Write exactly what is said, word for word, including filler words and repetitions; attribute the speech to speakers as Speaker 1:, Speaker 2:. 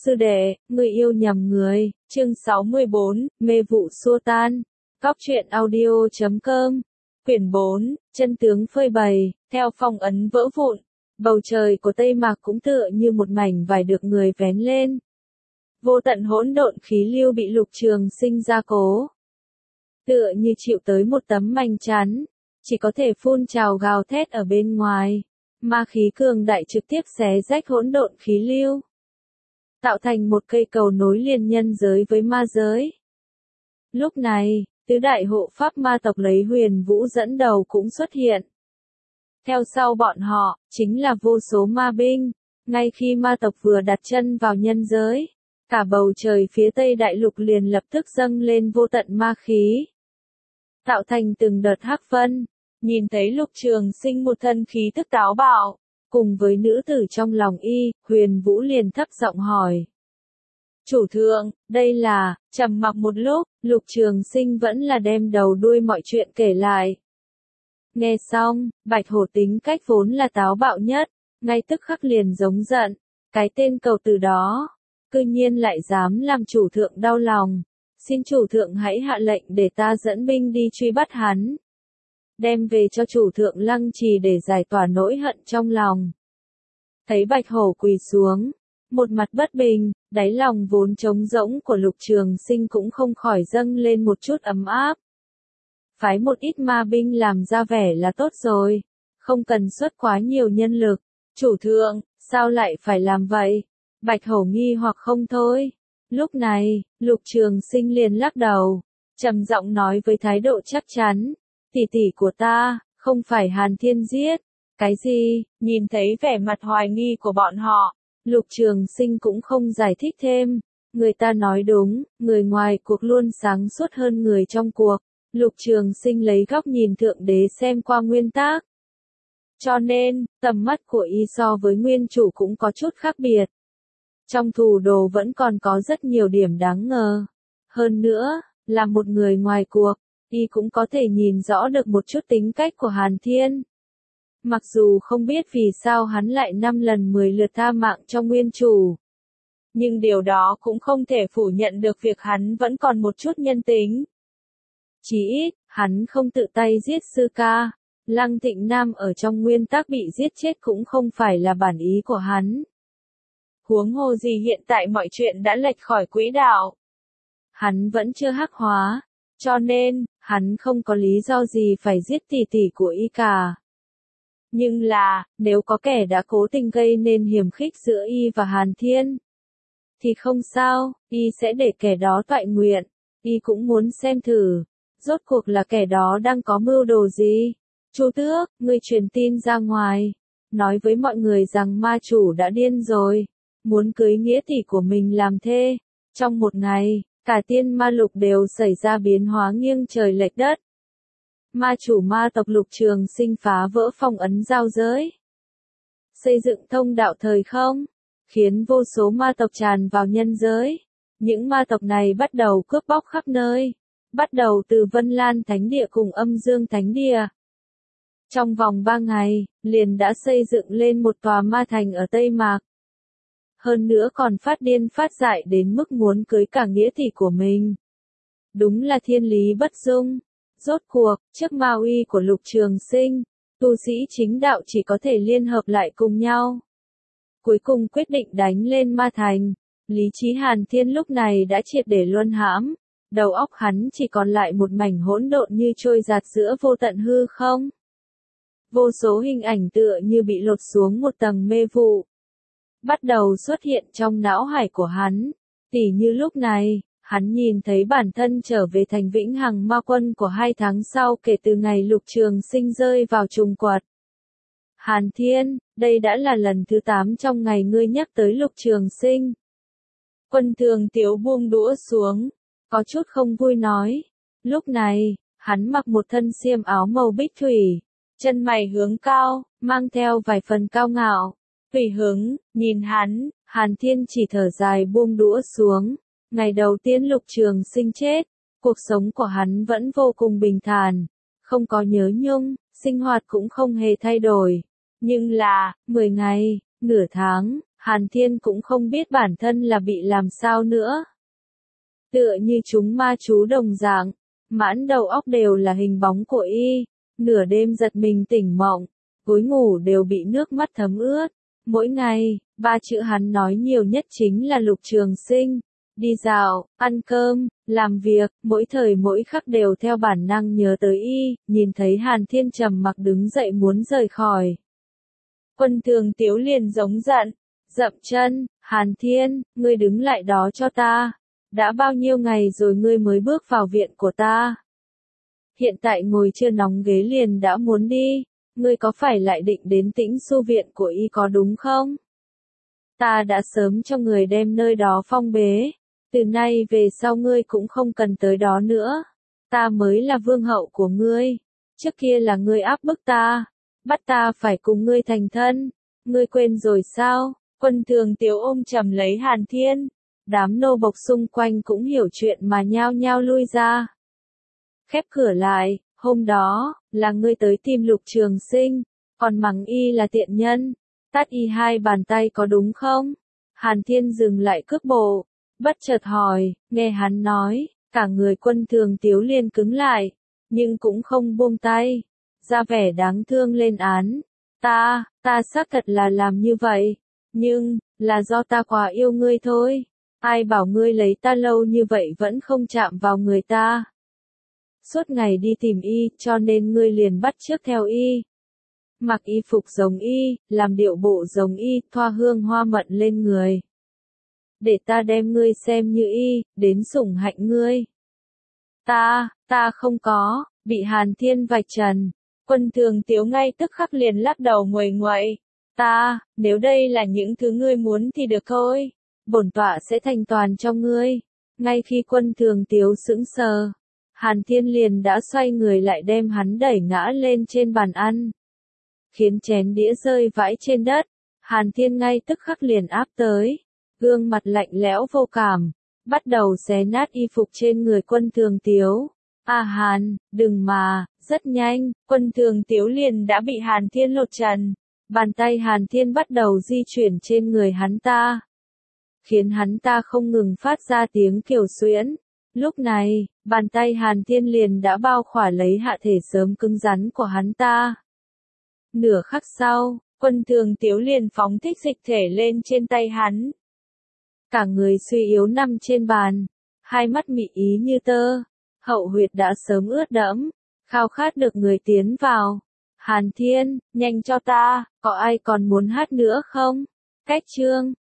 Speaker 1: Sư đệ, người yêu nhầm người, chương sáu mươi bốn, mê vụ xua tan. Góc truyện audio chấm com. Quyển bốn, chân tướng phơi bày, theo phong ấn vỡ vụn. Bầu trời của Tây Mạc cũng tựa như một mảnh vải được người vén lên. Vô tận hỗn độn khí lưu bị Lục Trường Sinh gia cố. Tựa như chịu tới một tấm manh chắn, chỉ có thể phun trào gào thét ở bên ngoài. Ma khí cường đại trực tiếp xé rách hỗn độn khí lưu, tạo thành một cây cầu nối liền nhân giới với ma giới. Lúc này, tứ đại hộ pháp ma tộc lấy Huyền Vũ dẫn đầu cũng xuất hiện. Theo sau bọn họ, chính là vô số ma binh. Ngay khi ma tộc vừa đặt chân vào nhân giới, cả bầu trời phía Tây Đại Lục liền lập tức dâng lên vô tận ma khí, tạo thành từng đợt hắc vân. Nhìn thấy Lục Trường Sinh một thân khí tức táo bạo, cùng với nữ tử trong lòng y, Huyền Vũ liền thấp giọng hỏi. Chủ thượng, đây là, trầm mặc một lúc, Lục Trường Sinh vẫn là đem đầu đuôi mọi chuyện kể lại. Nghe xong, Bạch Hổ tính cách vốn là táo bạo nhất, ngay tức khắc liền giống giận, cái tên cầu từ đó, cư nhiên lại dám làm chủ thượng đau lòng. Xin chủ thượng hãy hạ lệnh để ta dẫn binh đi truy bắt hắn, đem về cho chủ thượng Lăng Trì để giải tỏa nỗi hận trong lòng. Thấy Bạch Hổ quỳ xuống, một mặt bất bình, đáy lòng vốn trống rỗng của Lục Trường Sinh cũng không khỏi dâng lên một chút ấm áp. Phái một ít ma binh làm ra vẻ là tốt rồi, không cần xuất quá nhiều nhân lực. Chủ thượng, sao lại phải làm vậy? Bạch Hổ nghi hoặc không thôi. Lúc này, Lục Trường Sinh liền lắc đầu, trầm giọng nói với thái độ chắc chắn. Tỷ tỷ của ta, không phải Hàn Thiên giết. Cái gì? Nhìn thấy vẻ mặt hoài nghi của bọn họ, Lục Trường Sinh cũng không giải thích thêm. Người ta nói đúng, người ngoài cuộc luôn sáng suốt hơn người trong cuộc. Lục Trường Sinh lấy góc nhìn thượng đế xem qua nguyên tác. Cho nên, tầm mắt của y so với nguyên chủ cũng có chút khác biệt. Trong thủ đồ vẫn còn có rất nhiều điểm đáng ngờ. Hơn nữa, là một người ngoài cuộc, y cũng có thể nhìn rõ được một chút tính cách của Hàn Thiên. Mặc dù không biết vì sao hắn lại năm lần mười lượt tha mạng cho nguyên chủ, nhưng điều đó cũng không thể phủ nhận được việc hắn vẫn còn một chút nhân tính. Chỉ ít, hắn không tự tay giết sư ca. Lăng Thịnh Nam ở trong nguyên tắc bị giết chết cũng không phải là bản ý của hắn. Huống hồ gì hiện tại mọi chuyện đã lệch khỏi quỹ đạo. Hắn vẫn chưa hắc hóa, cho nên, hắn không có lý do gì phải giết tỷ tỷ của y cả. Nhưng là, nếu có kẻ đã cố tình gây nên hiểm khích giữa y và Hàn Thiên, thì không sao, y sẽ để kẻ đó toại nguyện. Y cũng muốn xem thử, rốt cuộc là kẻ đó đang có mưu đồ gì. Chu Tước, ngươi truyền tin ra ngoài, nói với mọi người rằng ma chủ đã điên rồi, muốn cưới nghĩa tỷ của mình làm thê. Trong một ngày, cả tiên ma lục đều xảy ra biến hóa nghiêng trời lệch đất. Ma chủ ma tộc Lục Trường Sinh phá vỡ phong ấn giao giới, xây dựng thông đạo thời không, khiến vô số ma tộc tràn vào nhân giới. Những ma tộc này bắt đầu cướp bóc khắp nơi, bắt đầu từ Vân Lan Thánh Địa cùng Âm Dương Thánh Địa. Trong vòng ba ngày, liền đã xây dựng lên một tòa ma thành ở Tây Mạc. Hơn nữa còn phát điên phát dại đến mức muốn cưới cả nghĩa tỷ của mình. Đúng là thiên lý bất dung. Rốt cuộc, trước ma uy của Lục Trường Sinh, tu sĩ chính đạo chỉ có thể liên hợp lại cùng nhau. Cuối cùng quyết định đánh lên ma thành. Lý trí Hàn Thiên lúc này đã triệt để luân hãm. Đầu óc hắn chỉ còn lại một mảnh hỗn độn như trôi giạt giữa vô tận hư không. Vô số hình ảnh tựa như bị lột xuống một tầng mê vụ, bắt đầu xuất hiện trong não hải của hắn. Tỉ như lúc này, hắn nhìn thấy bản thân trở về thành vĩnh hằng ma quân của hai tháng sau kể từ ngày Lục Trường Sinh rơi vào trùng quật. Hàn Thiên, đây đã là lần thứ tám trong ngày ngươi nhắc tới Lục Trường Sinh. Quân Thường Tiếu buông đũa xuống, có chút không vui nói. Lúc này, hắn mặc một thân xiêm áo màu bích thủy, chân mày hướng cao, mang theo vài phần cao ngạo. Tùy hứng, nhìn hắn, Hàn Thiên chỉ thở dài buông đũa xuống. Ngày đầu tiên Lục Trường Sinh chết, cuộc sống của hắn vẫn vô cùng bình thản, không có nhớ nhung, sinh hoạt cũng không hề thay đổi. Nhưng là, mười ngày, nửa tháng, Hàn Thiên cũng không biết bản thân là bị làm sao nữa. Tựa như chúng ma chú đồng dạng, mãn đầu óc đều là hình bóng của y, nửa đêm giật mình tỉnh mộng, gối ngủ đều bị nước mắt thấm ướt. Mỗi ngày, ba chữ hắn nói nhiều nhất chính là Lục Trường Sinh. Đi dạo, ăn cơm, làm việc, mỗi thời mỗi khắc đều theo bản năng nhớ tới y, nhìn thấy Hàn Thiên trầm mặc đứng dậy muốn rời khỏi. Quân Thường Tiếu liền giống giận, dậm chân, Hàn Thiên, ngươi đứng lại đó cho ta. Đã bao nhiêu ngày rồi ngươi mới bước vào viện của ta? Hiện tại ngồi chưa nóng ghế liền đã muốn đi, ngươi có phải lại định đến Tĩnh Xu viện của y có đúng không? Ta đã sớm cho người đem nơi đó phong bế, từ nay về sau ngươi cũng không cần tới đó nữa. Ta mới là vương hậu của ngươi, trước kia là ngươi áp bức ta, bắt ta phải cùng ngươi thành thân, ngươi quên rồi sao? Quân Thường Tiếu ôm chầm lấy Hàn Thiên, đám nô bộc xung quanh cũng hiểu chuyện mà nhao nhao lui ra. Khép cửa lại, hôm đó, là ngươi tới tìm Lục Trường Sinh, còn mắng y là tiện nhân, tát y hai bàn tay có đúng không? Hàn Thiên dừng lại cước bộ, bất chợt hỏi, nghe hắn nói, cả người Quân Thường Tiếu liền cứng lại, nhưng cũng không buông tay, ra vẻ đáng thương lên án. Ta, ta xác thật là làm như vậy, nhưng, là do ta quá yêu ngươi thôi. Ai bảo ngươi lấy ta lâu như vậy vẫn không chạm vào người ta. Suốt ngày đi tìm y, cho nên ngươi liền bắt chước theo y. Mặc y phục giống y, làm điệu bộ giống y, thoa hương hoa mận lên người. Để ta đem ngươi xem như y, đến sủng hạnh ngươi. Ta, ta không có, bị Hàn Thiên vạch trần. Quân Thường Tiếu ngay tức khắc liền lắc đầu nguầy nguậy. Ta, nếu đây là những thứ ngươi muốn thì được thôi. Bổn tọa sẽ thành toàn cho ngươi. Ngay khi Quân Thường Tiếu sững sờ, Hàn Thiên liền đã xoay người lại đem hắn đẩy ngã lên trên bàn ăn, khiến chén đĩa rơi vãi trên đất. Hàn Thiên ngay tức khắc liền áp tới, gương mặt lạnh lẽo vô cảm, bắt đầu xé nát y phục trên người Quân Thường Tiếu. À Hàn, đừng mà, rất nhanh, Quân Thường Tiếu liền đã bị Hàn Thiên lột trần. Bàn tay Hàn Thiên bắt đầu di chuyển trên người hắn ta, khiến hắn ta không ngừng phát ra tiếng kiều xuyễn. Lúc này, bàn tay Hàn Thiên liền đã bao khỏa lấy hạ thể sớm cứng rắn của hắn ta. Nửa khắc sau, Quân Thường Tiếu liền phóng thích dịch thể lên trên tay hắn. Cả người suy yếu nằm trên bàn, hai mắt mị ý như tơ, hậu huyệt đã sớm ướt đẫm, khao khát được người tiến vào. Hàn Thiên, nhanh cho ta, có ai còn muốn hát nữa không? Cách chương